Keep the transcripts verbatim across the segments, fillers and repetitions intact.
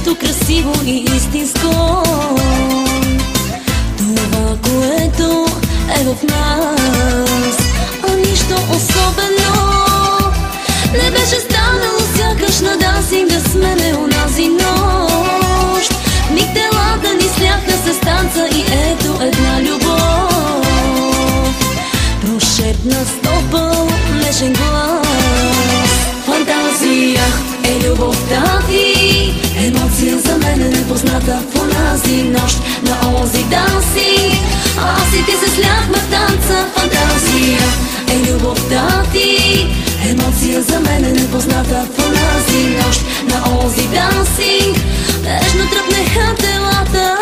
нещо красиво и истинско. Това, което е в нас, а нищо особено не беше станало, сякаш на дансинга сме не унази нощ. Миг телата ни сляха с танца и ето една любов. Прошепна стопъл нежен глас. Фантазия е любовта ти, емоция за мен е непозната в онази нощ на онзи дансинг. Аз и ти се сляхме в танца. Фантазия е любовта ти, емоция за мен е непозната в онази нощ на онзи дансинг. Нежно тръпнеха телата.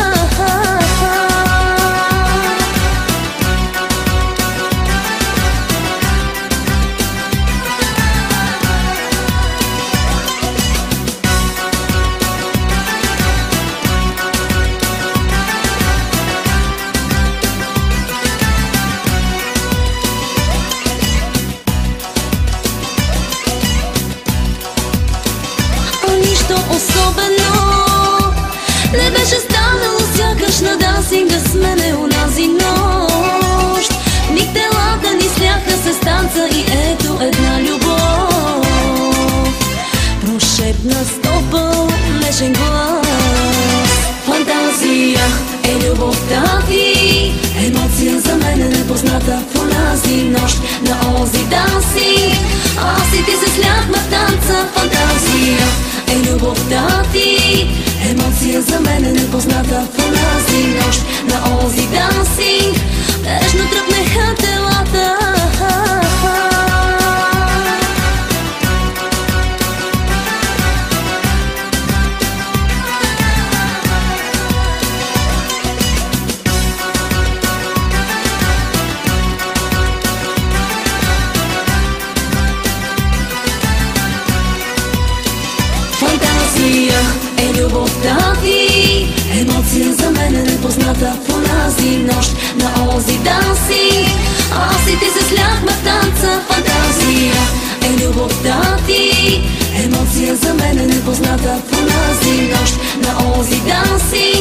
Особено не беше станало, сякаш на дансинга сме не унази нощ. Миг телата ни сляха с танца и ето една любов. Прошепна стопъл нежен глас. Фантазия е любовта ти, емоция за мен е непозната в онази нощ на онзи дансинг. Аз и ти се сляхме в танца. Фантазия е любовта ти, емоция за мен е непозната в онази нощ на онзи дансинг. Нежно тръпнеха телата. Фантазия е любовта ти, емоция за мен е непозната в онази нощ на онзи дансинг. Аз и ти се сляхме в танца. Фантазия е любовта ти, емоция за мен е непозната в онази нощ на онзи дансинг.